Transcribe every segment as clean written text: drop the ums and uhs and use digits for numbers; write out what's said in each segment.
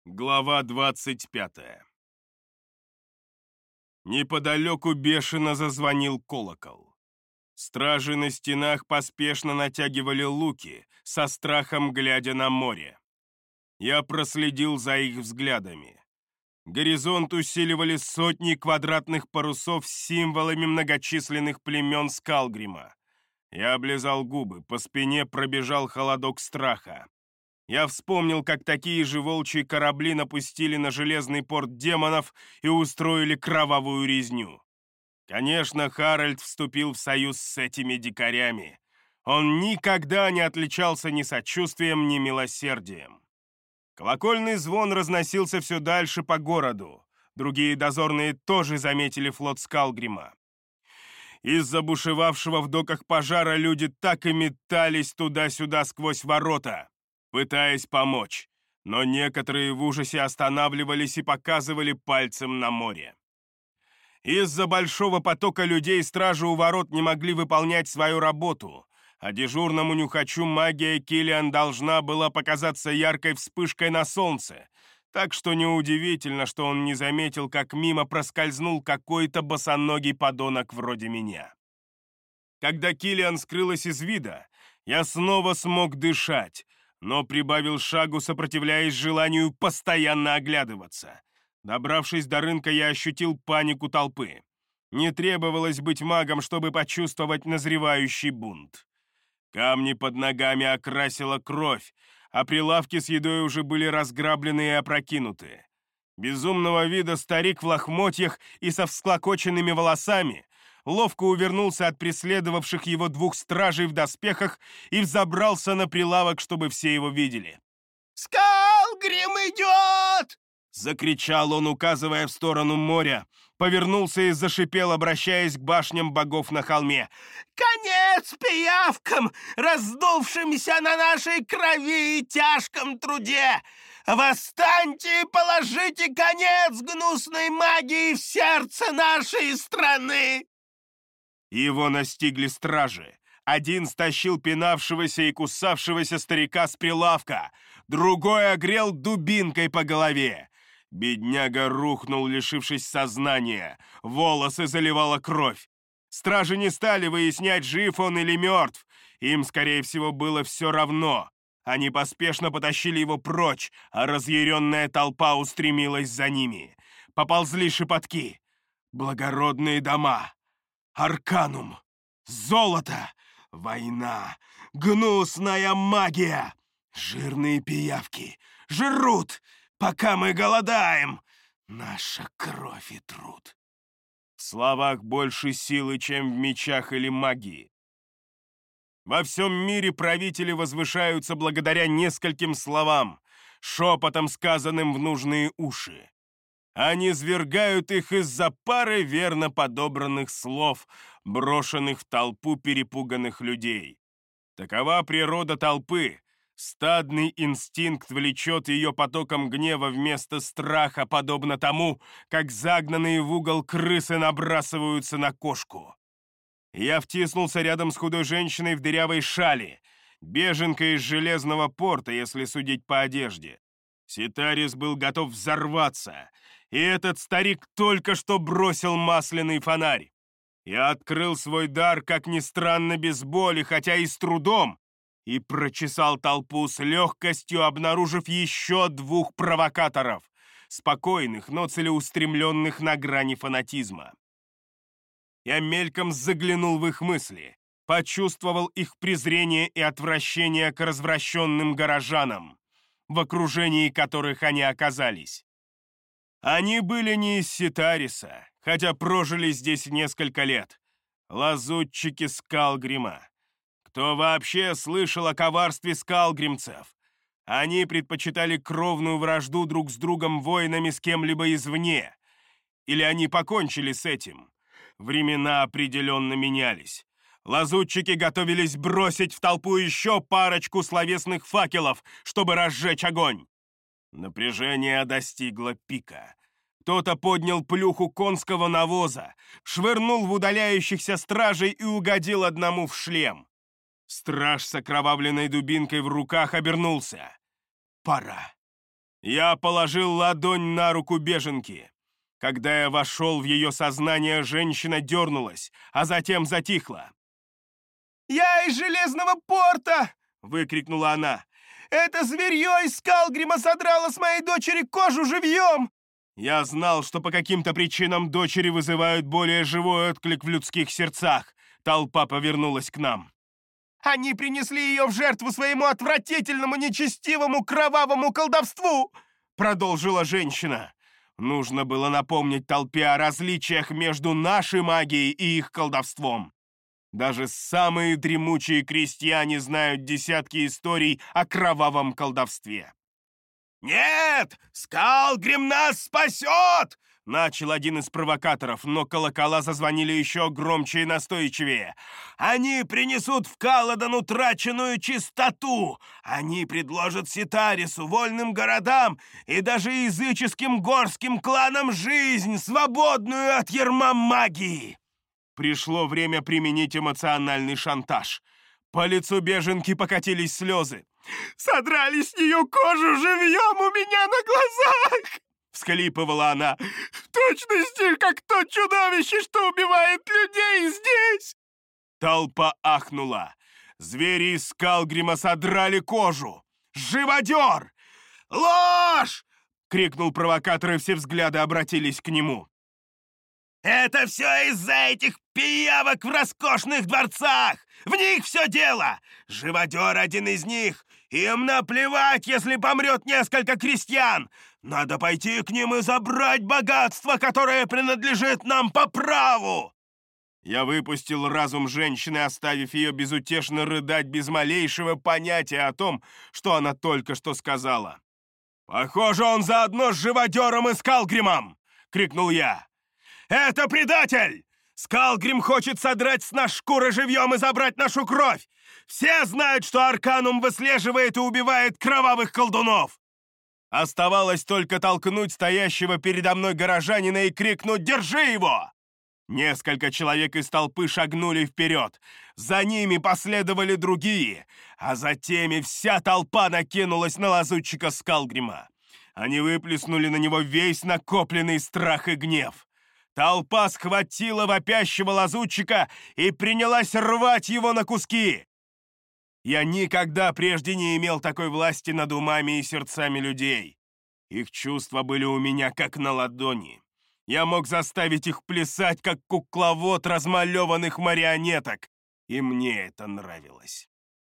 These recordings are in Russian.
Глава 25. Неподалеку бешено зазвонил колокол. Стражи на стенах поспешно натягивали луки, со страхом глядя на море. Я проследил за их взглядами. Горизонт усиливали сотни квадратных парусов с символами многочисленных племен Скалгрима. Я облизал губы, по спине пробежал холодок страха. Я вспомнил, как такие же волчьи корабли напустили на железный порт демонов и устроили кровавую резню. Конечно, Харальд вступил в союз с этими дикарями. Он никогда не отличался ни сочувствием, ни милосердием. Колокольный звон разносился все дальше по городу. Другие дозорные тоже заметили флот Скалгрима. Из-за бушевавшего в доках пожара люди так и метались туда-сюда сквозь ворота, пытаясь помочь, но некоторые в ужасе останавливались и показывали пальцем на море. Из-за большого потока людей стражи у ворот не могли выполнять свою работу, а дежурному нюхачу магия Киллиан должна была показаться яркой вспышкой на солнце, так что неудивительно, что он не заметил, как мимо проскользнул какой-то босоногий подонок вроде меня. Когда Киллиан скрылась из вида, я снова смог дышать, но прибавил шагу, сопротивляясь желанию постоянно оглядываться. Добравшись до рынка, я ощутил панику толпы. Не требовалось быть магом, чтобы почувствовать назревающий бунт. Камни под ногами окрасила кровь, а прилавки с едой уже были разграблены и опрокинуты. Безумного вида старик в лохмотьях и со всклокоченными волосами ловко увернулся от преследовавших его двух стражей в доспехах и взобрался на прилавок, чтобы все его видели. «Скалгрим идет!» — закричал он, указывая в сторону моря. Повернулся и зашипел, обращаясь к башням богов на холме. «Конец пиявкам, раздувшимся на нашей крови и тяжком труде! Восстаньте и положите конец гнусной магии в сердце нашей страны!» Его настигли стражи. Один стащил пинавшегося и кусавшегося старика с прилавка, другой огрел дубинкой по голове. Бедняга рухнул, лишившись сознания. Волосы заливала кровь. Стражи не стали выяснять, жив он или мертв. Им, скорее всего, было все равно. Они поспешно потащили его прочь, а разъяренная толпа устремилась за ними. Поползли шепотки. Благородные дома. Арканум. Золото. Война. Гнусная магия. Жирные пиявки. Жрут, пока мы голодаем. Наша кровь и труд. В словах больше силы, чем в мечах или магии. Во всем мире правители возвышаются благодаря нескольким словам, шепотом сказанным в нужные уши. Они свергают их из-за пары верно подобранных слов, брошенных в толпу перепуганных людей. Такова природа толпы. Стадный инстинкт влечет ее потоком гнева вместо страха, подобно тому, как загнанные в угол крысы набрасываются на кошку. Я втиснулся рядом с худой женщиной в дырявой шали, беженкой из Железного порта, если судить по одежде. Ситарис был готов взорваться, и этот старик только что бросил масляный фонарь. Я открыл свой дар, как ни странно, без боли, хотя и с трудом, и прочесал толпу с легкостью, обнаружив еще двух провокаторов, спокойных, но целеустремленных на грани фанатизма. Я мельком заглянул в их мысли, почувствовал их презрение и отвращение к развращенным горожанам, в окружении которых они оказались. Они были не из Ситариса, хотя прожили здесь несколько лет. Лазутчики Скалгрима. Кто вообще слышал о коварстве скалгримцев? Они предпочитали кровную вражду друг с другом воинами с кем-либо извне. Или они покончили с этим? Времена определенно менялись. Лазутчики готовились бросить в толпу еще парочку словесных факелов, чтобы разжечь огонь. Напряжение достигло пика. Кто-то поднял плюху конского навоза, швырнул в удаляющихся стражей и угодил одному в шлем. Страж с окровавленной дубинкой в руках обернулся. Пора. Я положил ладонь на руку беженки. Когда я вошел в ее сознание, женщина дернулась, а затем затихла. «Я из Железного порта!» — выкрикнула она. «Это зверье из Скалгрима содрало с моей дочери кожу живьем!» Я знал, что по каким-то причинам дочери вызывают более живой отклик в людских сердцах. Толпа повернулась к нам. «Они принесли ее в жертву своему отвратительному, нечестивому, кровавому колдовству!» — продолжила женщина. Нужно было напомнить толпе о различиях между нашей магией и их колдовством. Даже самые дремучие крестьяне знают десятки историй о кровавом колдовстве. «Нет! Скалгрим нас спасет!» — начал один из провокаторов, но колокола зазвонили еще громче и настойчивее. «Они принесут в Каладан утраченную чистоту! Они предложат Ситарису, вольным городам и даже языческим горским кланам жизнь, свободную от ярма магии!» Пришло время применить эмоциональный шантаж. По лицу беженки покатились слезы. «Содрали с нее кожу живьем у меня на глазах!» — всхлипывала она. «В точности, как то чудовище, что убивает людей здесь!» Толпа ахнула. Звери из Скалгрима содрали кожу. «Живодер!» «Ложь!» — крикнул провокатор, и все взгляды обратились к нему. «Это все из-за этих пиявок в роскошных дворцах! В них все дело! Живодер один из них! Им наплевать, если помрет несколько крестьян! Надо пойти к ним и забрать богатство, которое принадлежит нам по праву!» Я выпустил разум женщины, оставив ее безутешно рыдать без малейшего понятия о том, что она только что сказала. «Похоже, он заодно с живодером и Скалгримом!» — крикнул я. «Это предатель! Скалгрим хочет содрать с нас шкуры живьем и забрать нашу кровь! Все знают, что Арканум выслеживает и убивает кровавых колдунов!» Оставалось только толкнуть стоящего передо мной горожанина и крикнуть «Держи его!» Несколько человек из толпы шагнули вперед. За ними последовали другие, а затем и вся толпа накинулась на лазутчика Скалгрима. Они выплеснули на него весь накопленный страх и гнев. Толпа схватила вопящего лазутчика и принялась рвать его на куски. Я никогда прежде не имел такой власти над умами и сердцами людей. Их чувства были у меня как на ладони. Я мог заставить их плясать, как кукловод размалеванных марионеток, и мне это нравилось.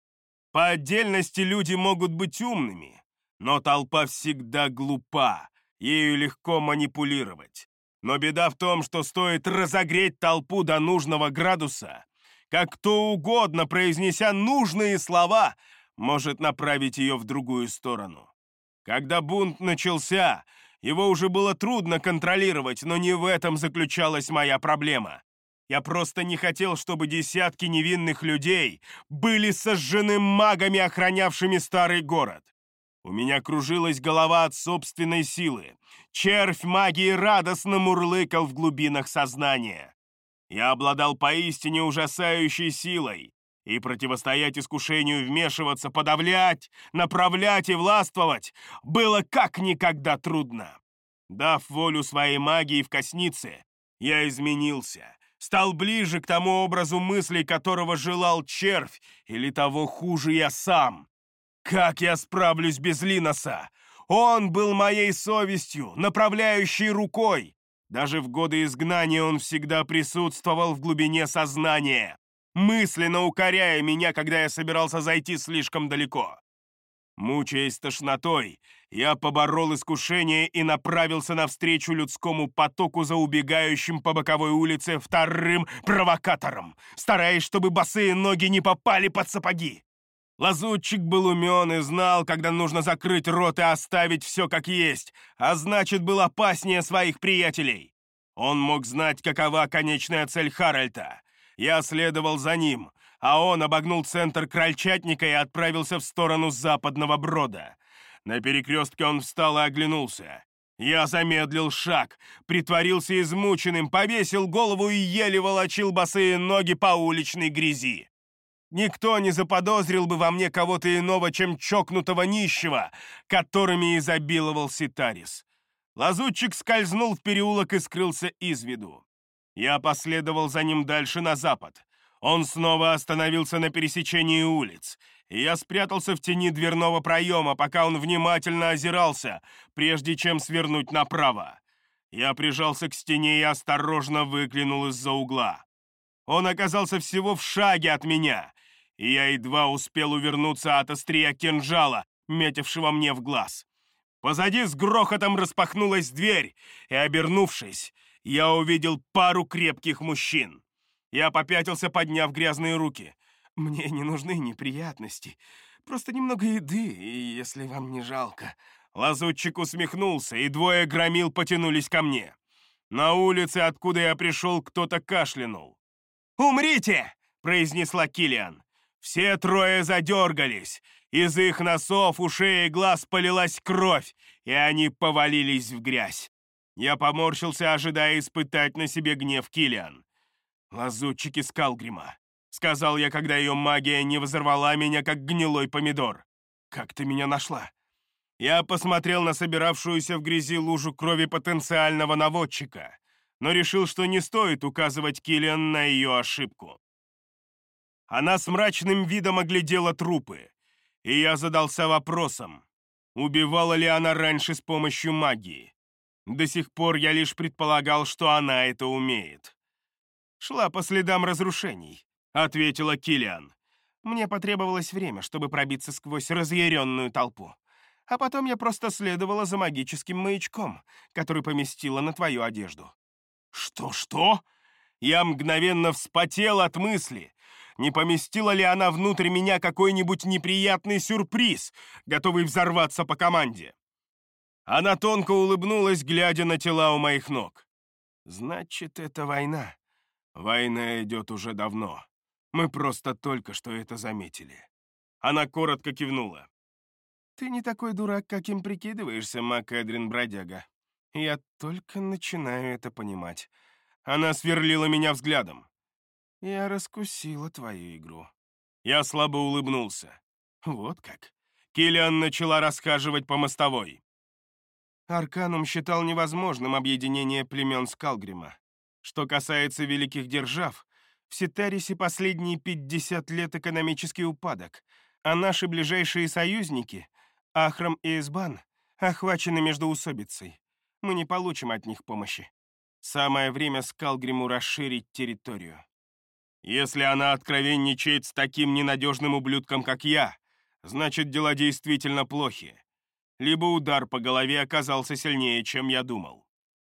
По отдельности люди могут быть умными, но толпа всегда глупа, ею легко манипулировать. Но беда в том, что стоит разогреть толпу до нужного градуса, как кто угодно, произнеся нужные слова, может направить ее в другую сторону. Когда бунт начался, его уже было трудно контролировать, но не в этом заключалась моя проблема. Я просто не хотел, чтобы десятки невинных людей были сожжены магами, охранявшими старый город. У меня кружилась голова от собственной силы. Червь магии радостно мурлыкал в глубинах сознания. Я обладал поистине ужасающей силой, и противостоять искушению вмешиваться, подавлять, направлять и властвовать было как никогда трудно. Дав волю своей магии в коснице, я изменился, стал ближе к тому образу мыслей, которого желал червь, или того хуже я сам. Как я справлюсь без Линоса? Он был моей совестью, направляющей рукой. Даже в годы изгнания он всегда присутствовал в глубине сознания, мысленно укоряя меня, когда я собирался зайти слишком далеко. Мучаясь тошнотой, я поборол искушение и направился навстречу людскому потоку за убегающим по боковой улице вторым провокатором, стараясь, чтобы босые ноги не попали под сапоги. Лазутчик был умен и знал, когда нужно закрыть рот и оставить все как есть, а значит, был опаснее своих приятелей. Он мог знать, какова конечная цель Харальта. Я следовал за ним, а он обогнул центр Крольчатника и отправился в сторону Западного Брода. На перекрестке он встал и оглянулся. Я замедлил шаг, притворился измученным, повесил голову и еле волочил босые ноги по уличной грязи. Никто не заподозрил бы во мне кого-то иного, чем чокнутого нищего, которыми изобиловал Ситарис. Лазутчик скользнул в переулок и скрылся из виду. Я последовал за ним дальше на запад. Он снова остановился на пересечении улиц, и я спрятался в тени дверного проема, пока он внимательно озирался, прежде чем свернуть направо. Я прижался к стене и осторожно выглянул из-за угла. Он оказался всего в шаге от меня, и я едва успел увернуться от острия кинжала, метившего мне в глаз. Позади с грохотом распахнулась дверь, и, обернувшись, я увидел пару крепких мужчин. Я попятился, подняв грязные руки. «Мне не нужны неприятности, просто немного еды, если вам не жалко». Лазутчик усмехнулся, и двое громил потянулись ко мне. На улице, откуда я пришел, кто-то кашлянул. «Умрите!» — произнесла Киллиан. Все трое задергались. Из их носов, ушей и глаз полилась кровь, и они повалились в грязь. Я поморщился, ожидая испытать на себе гнев Киллиан. «Лазутчики Скалгрима», — сказал я, когда ее магия не взорвала меня, как гнилой помидор. «Как ты меня нашла?» Я посмотрел на собиравшуюся в грязи лужу крови потенциального наводчика, но решил, что не стоит указывать Киллиан на ее ошибку. Она с мрачным видом оглядела трупы, и я задался вопросом, убивала ли она раньше с помощью магии. До сих пор я лишь предполагал, что она это умеет. «Шла по следам разрушений», — ответила Киллиан. «Мне потребовалось время, чтобы пробиться сквозь разъяренную толпу. А потом я просто следовала за магическим маячком, который поместила на твою одежду». «Что-что?» Я мгновенно вспотел от мысли. Не поместила ли она внутрь меня какой-нибудь неприятный сюрприз, готовый взорваться по команде? Она тонко улыбнулась, глядя на тела у моих ног. «Значит, это война. Война идет уже давно. Мы просто только что это заметили». Она коротко кивнула. «Ты не такой дурак, каким прикидываешься, МакЭдрин Бродяга. Я только начинаю это понимать». Она сверлила меня взглядом. «Я раскусила твою игру». Я слабо улыбнулся. «Вот как». Киллиан начала расхаживать по мостовой. Арканум считал невозможным объединение племен Скалгрима. Что касается великих держав, в Ситарисе последние 50 лет экономический упадок, а наши ближайшие союзники, Ахрам и Избан, охвачены междоусобицей. Мы не получим от них помощи. Самое время Скалгриму расширить территорию. Если она откровенничает с таким ненадежным ублюдком, как я, значит, дела действительно плохи. Либо удар по голове оказался сильнее, чем я думал.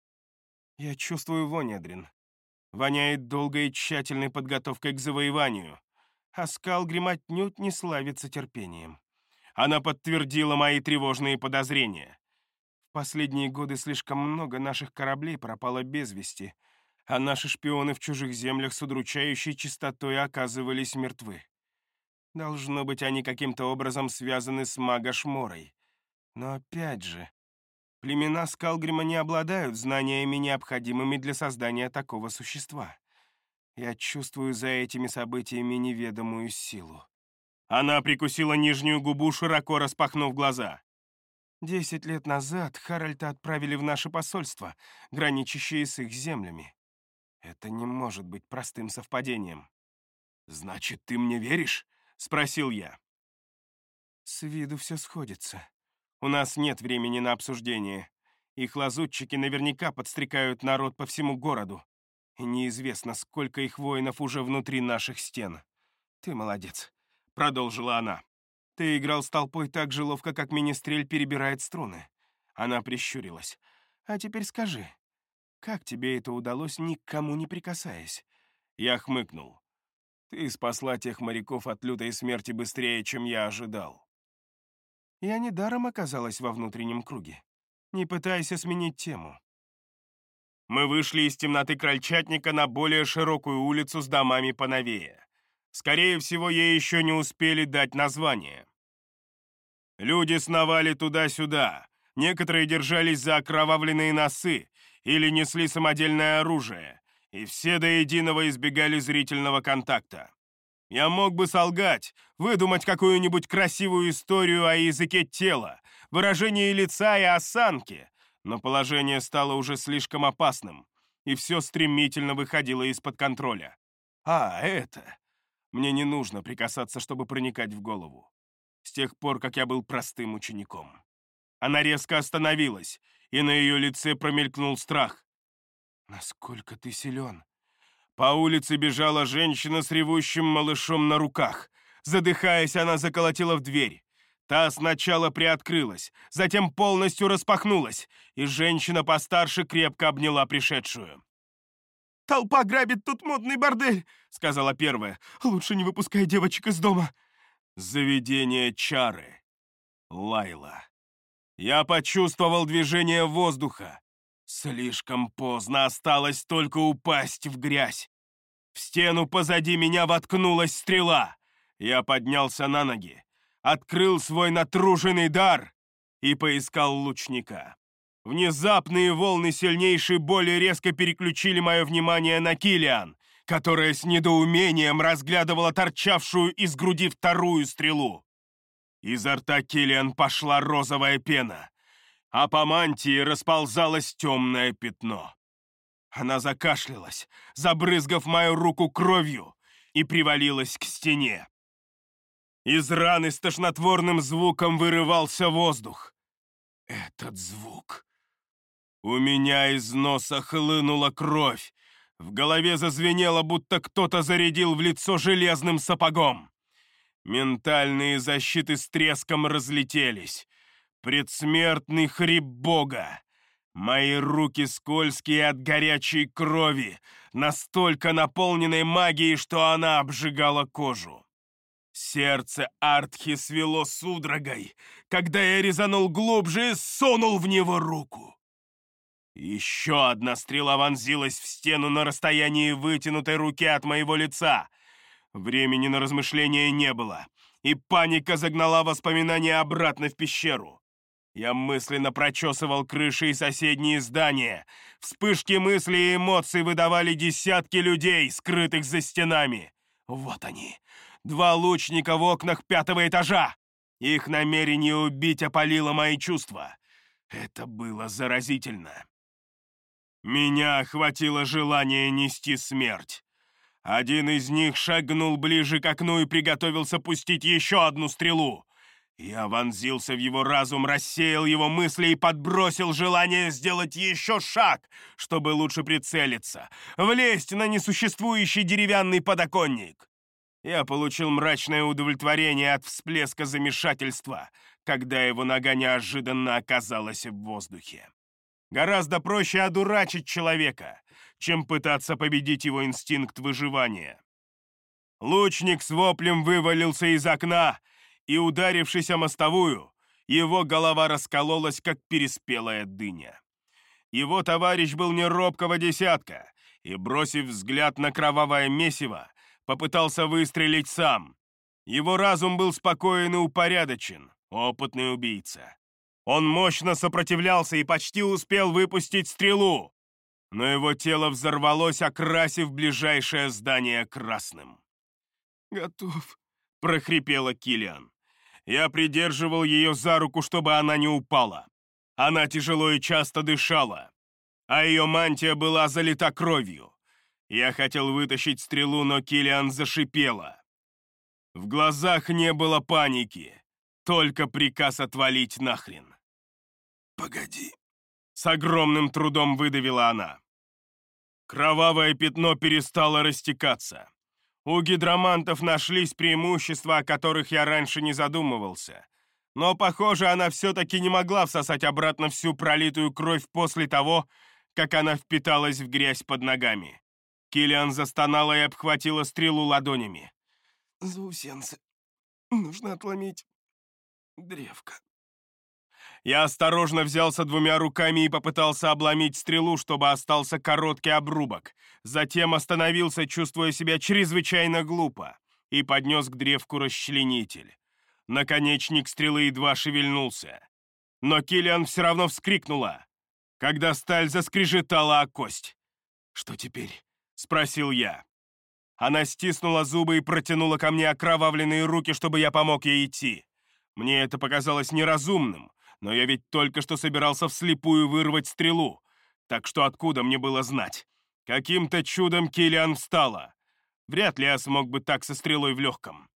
Я чувствую вонь, Эдрин. Воняет долгой и тщательной подготовкой к завоеванию, а Скалгрим отнюдь не славится терпением. Она подтвердила мои тревожные подозрения. В последние годы слишком много наших кораблей пропало без вести, а наши шпионы в чужих землях с удручающей частотой оказывались мертвы. Должно быть, они каким-то образом связаны с Магашморой. Но опять же, племена Скалгрима не обладают знаниями, необходимыми для создания такого существа. Я чувствую за этими событиями неведомую силу. Она прикусила нижнюю губу, широко распахнув глаза. 10 лет назад Харальда отправили в наше посольство, граничащее с их землями. Это не может быть простым совпадением. «Значит, ты мне веришь?» — спросил я. С виду все сходится. У нас нет времени на обсуждение. Их лазутчики наверняка подстрекают народ по всему городу. И неизвестно, сколько их воинов уже внутри наших стен. Ты молодец, — продолжила она. Ты играл с толпой так же ловко, как министрель перебирает струны. Она прищурилась. А теперь скажи, как тебе это удалось, никому не прикасаясь? Я хмыкнул. Ты спасла тех моряков от лютой смерти быстрее, чем я ожидал. Я недаром оказалась во внутреннем круге. Не пытайся сменить тему. Мы вышли из темноты крольчатника на более широкую улицу с домами поновее. Скорее всего, ей еще не успели дать название. Люди сновали туда-сюда. Некоторые держались за окровавленные носы или несли самодельное оружие, и все до единого избегали зрительного контакта. Я мог бы солгать, выдумать какую-нибудь красивую историю о языке тела, выражении лица и осанке, но положение стало уже слишком опасным, и все стремительно выходило из-под контроля. Это... Мне не нужно прикасаться, чтобы проникать в голову. С тех пор, как я был простым учеником. Она резко остановилась, и на ее лице промелькнул страх. «Насколько ты силен!» По улице бежала женщина с ревущим малышом на руках. Задыхаясь, она заколотила в дверь. Та сначала приоткрылась, затем полностью распахнулась, и женщина постарше крепко обняла пришедшую. «Толпа грабит тут модный бордель», — сказала первая. «Лучше не выпускай девочек из дома». Заведение чары. Лайла. Я почувствовал движение воздуха. Слишком поздно, осталось только упасть в грязь. В стену позади меня воткнулась стрела. Я поднялся на ноги, открыл свой натруженный дар и поискал лучника. Внезапные волны сильнейшей боли резко переключили мое внимание на Киллиан, которая с недоумением разглядывала торчавшую из груди вторую стрелу. Изо рта Киллиан пошла розовая пена, а по мантии расползалось темное пятно. Она закашлялась, забрызгав мою руку кровью, и привалилась к стене. Из раны с тошнотворным звуком вырывался воздух. Этот звук... У меня из носа хлынула кровь. В голове зазвенело, будто кто-то зарядил в лицо железным сапогом. Ментальные защиты с треском разлетелись. Предсмертный хрип Бога. Мои руки скользкие от горячей крови, настолько наполненной магией, что она обжигала кожу. Сердце Артхи свело судорогой, когда я резанул глубже и сунул в него руку. Еще одна стрела вонзилась в стену на расстоянии вытянутой руки от моего лица. Времени на размышления не было, и паника загнала воспоминания обратно в пещеру. Я мысленно прочесывал крыши и соседние здания. Вспышки мыслей и эмоций выдавали десятки людей, скрытых за стенами. Вот они, 2 лучника в окнах 5-го этажа. Их намерение убить опалило мои чувства. Это было заразительно. Меня охватило желание нести смерть. Один из них шагнул ближе к окну и приготовился пустить еще одну стрелу. Я вонзился в его разум, рассеял его мысли и подбросил желание сделать еще шаг, чтобы лучше прицелиться, влезть на несуществующий деревянный подоконник. Я получил мрачное удовлетворение от всплеска замешательства, когда его нога неожиданно оказалась в воздухе. Гораздо проще одурачить человека, чем пытаться победить его инстинкт выживания. Лучник с воплем вывалился из окна, и, ударившись о мостовую, его голова раскололась, как переспелая дыня. Его товарищ был не робкого десятка, и, бросив взгляд на кровавое месиво, попытался выстрелить сам. Его разум был спокоен и упорядочен, опытный убийца. Он мощно сопротивлялся и почти успел выпустить стрелу, но его тело взорвалось, окрасив ближайшее здание красным. «Готов», — прохрипела Киллиан. Я придерживал ее за руку, чтобы она не упала. Она тяжело и часто дышала, а ее мантия была залита кровью. Я хотел вытащить стрелу, но Киллиан зашипела. В глазах не было паники, только приказ отвалить нахрен. «Погоди», — с огромным трудом выдавила она. Кровавое пятно перестало растекаться. У гидромантов нашлись преимущества, о которых я раньше не задумывался. Но, похоже, она все-таки не могла всосать обратно всю пролитую кровь после того, как она впиталась в грязь под ногами. Киллиан застонала и обхватила стрелу ладонями. «Заусенцы, нужно отломить древко». Я осторожно взялся 2 руками и попытался обломить стрелу, чтобы остался короткий обрубок. Затем остановился, чувствуя себя чрезвычайно глупо, и поднес к древку расчленитель. Наконечник стрелы едва шевельнулся. Но Киллиан все равно вскрикнула, когда сталь заскрежетала о кость. «Что теперь?» — спросил я. Она стиснула зубы и протянула ко мне окровавленные руки, чтобы я помог ей идти. Мне это показалось неразумным, но я ведь только что собирался вслепую вырвать стрелу, так что откуда мне было знать? Каким-то чудом Киллиан встала. Вряд ли я смог бы так со стрелой в легком.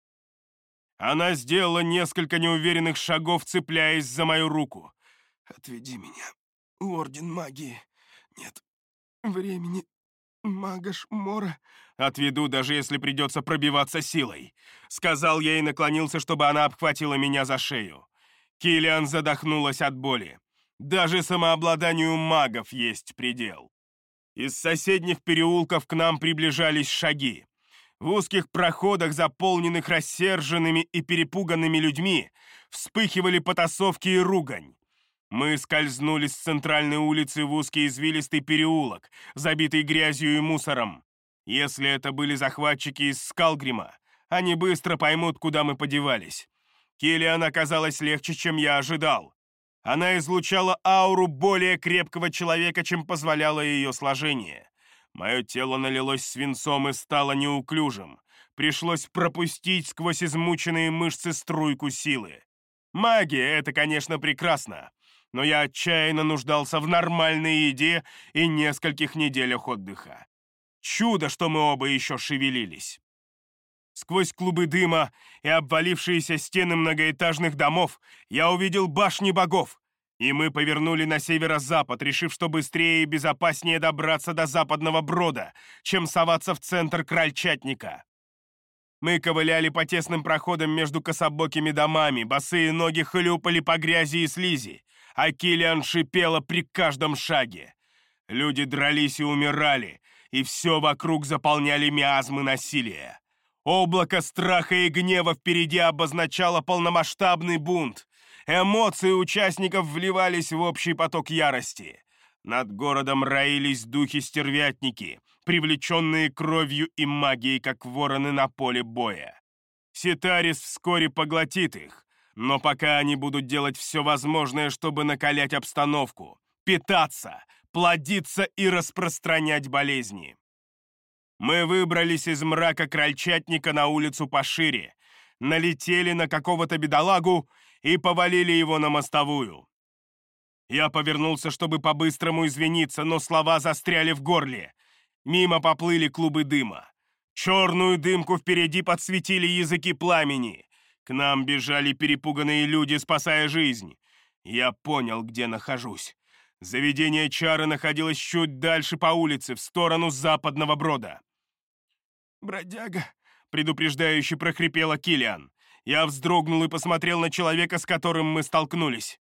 Она сделала несколько неуверенных шагов, цепляясь за мою руку. «Отведи меня в Орден Магии. Нет времени, мага Шмора». «Отведу, даже если придется пробиваться силой», — сказал я и наклонился, чтобы она обхватила меня за шею. Киллиан задохнулась от боли. Даже самообладанию магов есть предел. Из соседних переулков к нам приближались шаги. В узких проходах, заполненных рассерженными и перепуганными людьми, вспыхивали потасовки и ругань. Мы скользнули с центральной улицы в узкий извилистый переулок, забитый грязью и мусором. Если это были захватчики из Скалгрима, они быстро поймут, куда мы подевались. Киллиан оказалась легче, чем я ожидал. Она излучала ауру более крепкого человека, чем позволяло ее сложение. Мое тело налилось свинцом и стало неуклюжим. Пришлось пропустить сквозь измученные мышцы струйку силы. Магия — это, конечно, прекрасно, но я отчаянно нуждался в нормальной еде и нескольких неделях отдыха. Чудо, что мы оба еще шевелились. Сквозь клубы дыма и обвалившиеся стены многоэтажных домов я увидел башни богов, и мы повернули на северо-запад, решив, что быстрее и безопаснее добраться до Западного Брода, чем соваться в центр Крольчатника. Мы ковыляли по тесным проходам между кособокими домами, босые ноги хлюпали по грязи и слизи, а Киллиан шипела при каждом шаге. Люди дрались и умирали, и все вокруг заполняли миазмы насилия. Облако страха и гнева впереди обозначало полномасштабный бунт. Эмоции участников вливались в общий поток ярости. Над городом роились духи-стервятники, привлеченные кровью и магией, как вороны на поле боя. Ситарис вскоре поглотит их, но пока они будут делать все возможное, чтобы накалять обстановку, питаться, плодиться и распространять болезни. Мы выбрались из мрака Крольчатника на улицу пошире, налетели на какого-то бедолагу и повалили его на мостовую. Я повернулся, чтобы по-быстрому извиниться, но слова застряли в горле. Мимо поплыли клубы дыма. Черную дымку впереди подсветили языки пламени. К нам бежали перепуганные люди, спасая жизнь. Я понял, где нахожусь. Заведение чары находилось чуть дальше по улице, в сторону Западного Брода. «Бродяга!» — предупреждающе прохрипела Киллиан. Я вздрогнул и посмотрел на человека, с которым мы столкнулись.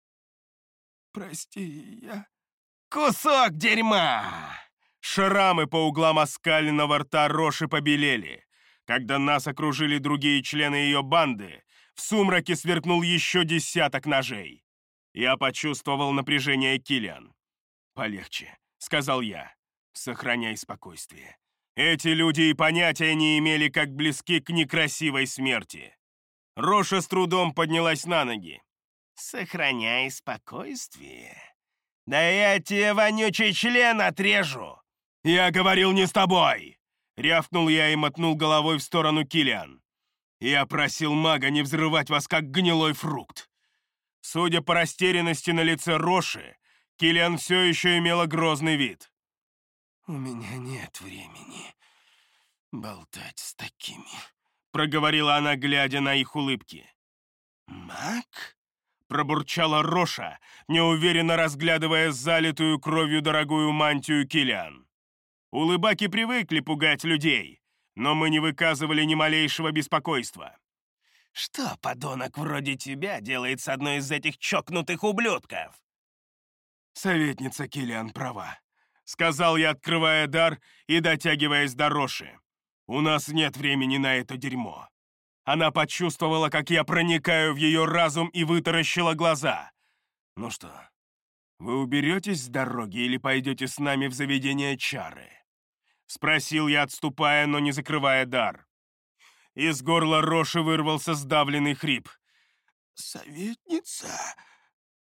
«Прости, я...» «Кусок дерьма!» Шрамы по углам оскаленного рта Роши побелели. Когда нас окружили другие члены ее банды, в сумраке сверкнул еще десяток ножей. Я почувствовал напряжение Киллиан. «Полегче», — сказал я. «Сохраняй спокойствие. Эти люди и понятия не имели, как близки к некрасивой смерти». Роша с трудом поднялась на ноги. «Сохраняй спокойствие. Да я тебе вонючий член отрежу!» «Я говорил не с тобой!» — рявкнул я и мотнул головой в сторону Киллиан. «Я просил мага не взрывать вас, как гнилой фрукт». Судя по растерянности на лице Роши, Киллиан все еще имела грозный вид. «У меня нет времени болтать с такими», — проговорила она, глядя на их улыбки. «Маг?» — пробурчала Роша, неуверенно разглядывая залитую кровью дорогую мантию Киллиан. Улыбаки привыкли пугать людей, но мы не выказывали ни малейшего беспокойства. «Что подонок вроде тебя делает с одной из этих чокнутых ублюдков?» «Советница Киллиан права», — сказал я, открывая дар и дотягиваясь до Роши. «У нас нет времени на это дерьмо». Она почувствовала, как я проникаю в ее разум, и вытаращила глаза. «Ну что, вы уберетесь с дороги или пойдете с нами в заведение чары?» Спросил я, отступая, но не закрывая дар. Из горла Роши вырвался сдавленный хрип. «Советница?»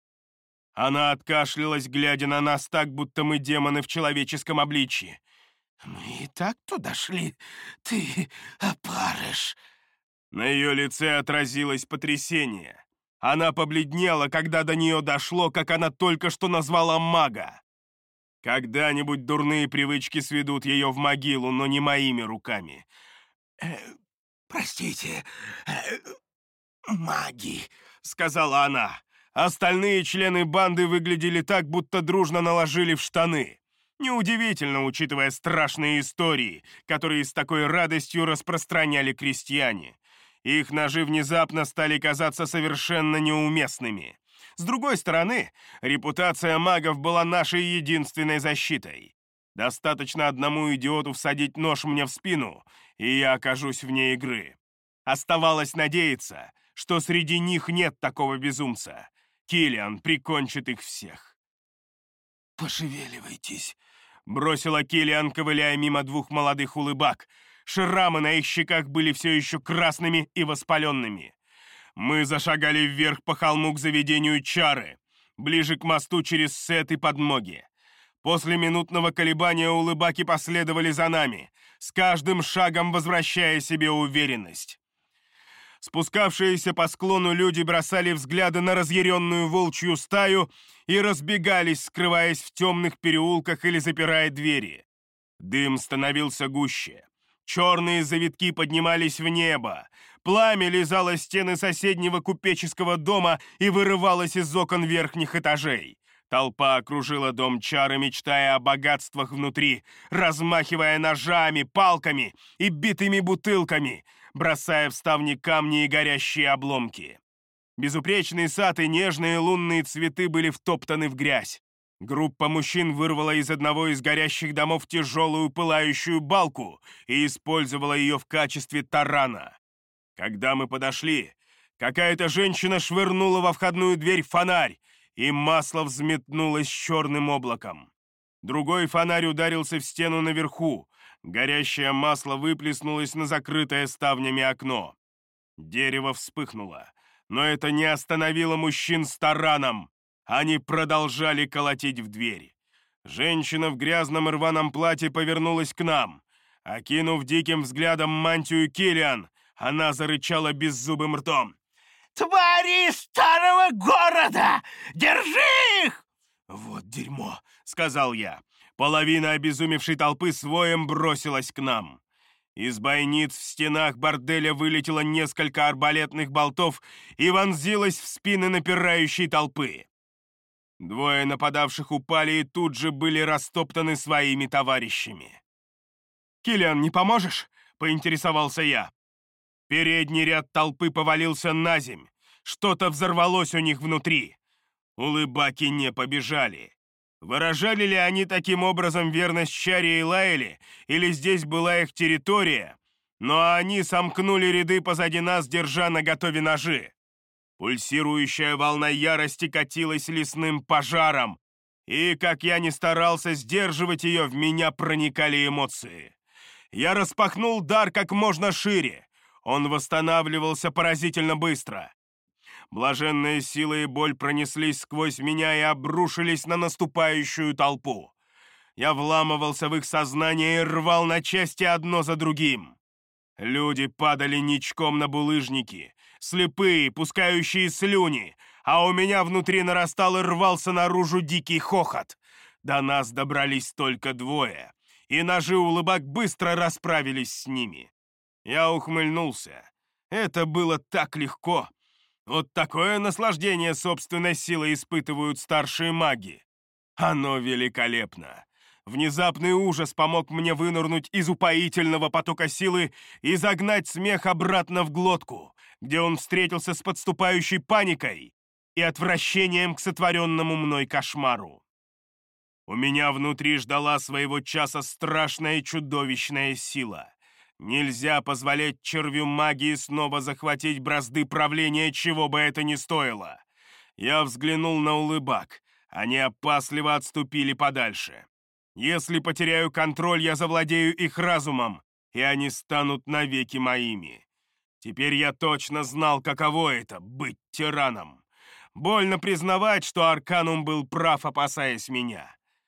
Она откашлялась, глядя на нас так, будто мы демоны в человеческом обличье. Мы и так туда шли. Ты опарыш. На ее лице отразилось потрясение. Она побледнела, когда до нее дошло, как она только что назвала мага. Когда-нибудь дурные привычки сведут ее в могилу, но не моими руками. Простите, маги, — сказала она. Остальные члены банды выглядели так, будто дружно наложили в штаны. Неудивительно, учитывая страшные истории, которые с такой радостью распространяли крестьяне. Их ножи внезапно стали казаться совершенно неуместными. С другой стороны, репутация магов была нашей единственной защитой. Достаточно одному идиоту всадить нож мне в спину, и я окажусь вне игры. Оставалось надеяться, что среди них нет такого безумца. Киллиан прикончит их всех. «Пошевеливайтесь», — бросила Киллиан, ковыляя мимо двух молодых улыбак. Шрамы на их щеках были все еще красными и воспаленными. Мы зашагали вверх по холму к заведению чары, ближе к мосту через Сет и подмоги. После минутного колебания улыбаки последовали за нами, с каждым шагом возвращая себе уверенность. Спускавшиеся по склону люди бросали взгляды на разъяренную волчью стаю и разбегались, скрываясь в темных переулках или запирая двери. Дым становился гуще. Черные завитки поднимались в небо. Пламя лизало стены соседнего купеческого дома и вырывалось из окон верхних этажей. Толпа окружила дом чары, мечтая о богатствах внутри, размахивая ножами, палками и битыми бутылками, бросая в ставни камни и горящие обломки. Безупречный сад и нежные лунные цветы были втоптаны в грязь. Группа мужчин вырвала из одного из горящих домов тяжелую пылающую балку и использовала ее в качестве тарана. Когда мы подошли, какая-то женщина швырнула во входную дверь фонарь, и масло взметнулось черным облаком. Другой фонарь ударился в стену наверху. Горящее масло выплеснулось на закрытое ставнями окно. Дерево вспыхнуло, но это не остановило мужчин с тараном. Они продолжали колотить в дверь. Женщина в грязном рваном платье повернулась к нам. Окинув диким взглядом мантию Киллиан, она зарычала беззубым ртом. «Твари старого города! Держи их!» «Вот дерьмо!» — сказал я. Половина обезумевшей толпы с воем бросилась к нам. Из бойниц в стенах борделя вылетело несколько арбалетных болтов и вонзилось в спины напирающей толпы. Двое нападавших упали и тут же были растоптаны своими товарищами. «Киллиан, не поможешь?» — поинтересовался я. Передний ряд толпы повалился на земь. Что-то взорвалось у них внутри. Улыбаки не побежали. Выражали ли они таким образом верность Чаре и Лаэле, или здесь была их территория? Но они сомкнули ряды позади нас, держа наготове ножи. Пульсирующая волна ярости катилась лесным пожаром, и, как я ни старался сдерживать ее, в меня проникали эмоции. Я распахнул дар как можно шире. Он восстанавливался поразительно быстро. Блаженная сила и боль пронеслись сквозь меня и обрушились на наступающую толпу. Я вламывался в их сознание и рвал на части одно за другим. Люди падали ничком на булыжники, слепые, пускающие слюни, а у меня внутри нарастал и рвался наружу дикий хохот. До нас добрались только двое, и ножи улыбак быстро расправились с ними. Я ухмыльнулся. Это было так легко. Вот такое наслаждение собственной силой испытывают старшие маги. Оно великолепно. Внезапный ужас помог мне вынырнуть из упоительного потока силы и загнать смех обратно в глотку, где он встретился с подступающей паникой и отвращением к сотворенному мной кошмару. У меня внутри ждала своего часа страшная чудовищная сила. Нельзя позволять червю магии снова захватить бразды правления, чего бы это ни стоило. Я взглянул на улыбак. Они опасливо отступили подальше. Если потеряю контроль, я завладею их разумом, и они станут навеки моими. Теперь я точно знал, каково это — быть тираном. Больно признавать, что Арканум был прав, опасаясь меня.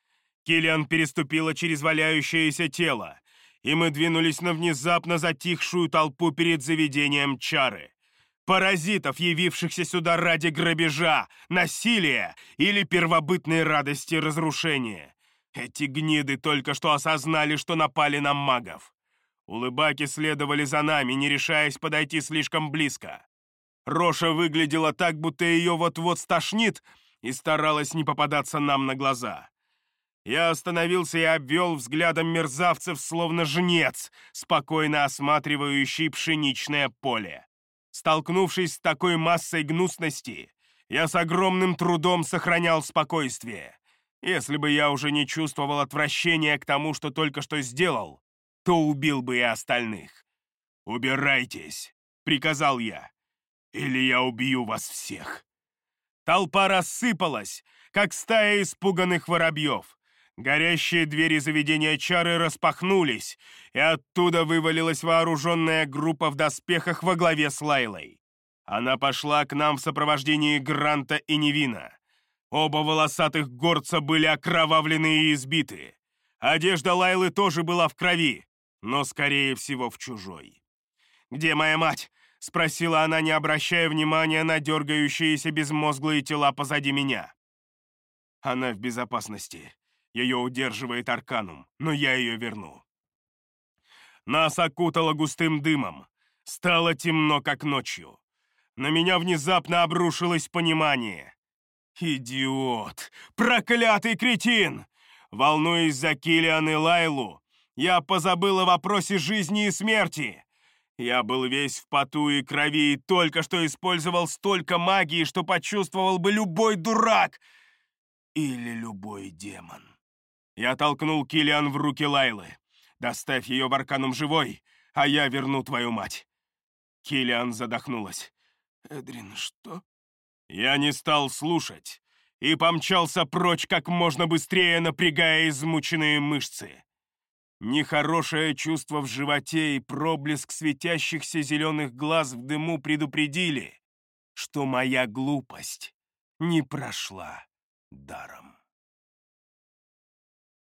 Киллиан переступила через валяющееся тело, и мы двинулись на внезапно затихшую толпу перед заведением чары. Паразитов, явившихся сюда ради грабежа, насилия или первобытной радости разрушения. Эти гниды только что осознали, что напали на магов. Улыбаки следовали за нами, не решаясь подойти слишком близко. Роша выглядела так, будто ее вот-вот стошнит, и старалась не попадаться нам на глаза. Я остановился и обвел взглядом мерзавцев, словно жнец, спокойно осматривающий пшеничное поле. Столкнувшись с такой массой гнусности, я с огромным трудом сохранял спокойствие. Если бы я уже не чувствовал отвращения к тому, что только что сделал, то убил бы и остальных. «Убирайтесь», — приказал я, — «или я убью вас всех». Толпа рассыпалась, как стая испуганных воробьев. Горящие двери заведения чары распахнулись, и оттуда вывалилась вооруженная группа в доспехах во главе с Лайлой. Она пошла к нам в сопровождении Гранта и Невина. Оба волосатых горца были окровавлены и избиты. Одежда Лайлы тоже была в крови, но, скорее всего, в чужой. «Где моя мать?» — спросила она, не обращая внимания на дергающиеся безмозглые тела позади меня. «Она в безопасности. Ее удерживает Арканум, но я ее верну». Нас окутало густым дымом. Стало темно, как ночью. На меня внезапно обрушилось понимание. «Идиот! Проклятый кретин!» Волнуясь за Киллиан и Лайлу, я позабыл о вопросе жизни и смерти. Я был весь в поту и крови и только что использовал столько магии, что почувствовал бы любой дурак или любой демон. Я толкнул Киллиан в руки Лайлы. «Доставь ее в Арканум живой, а я верну твою мать». Киллиан задохнулась. «Эдрин, что?» Я не стал слушать и помчался прочь как можно быстрее, напрягая измученные мышцы. Нехорошее чувство в животе и проблеск светящихся зеленых глаз в дыму предупредили, что моя глупость не прошла даром.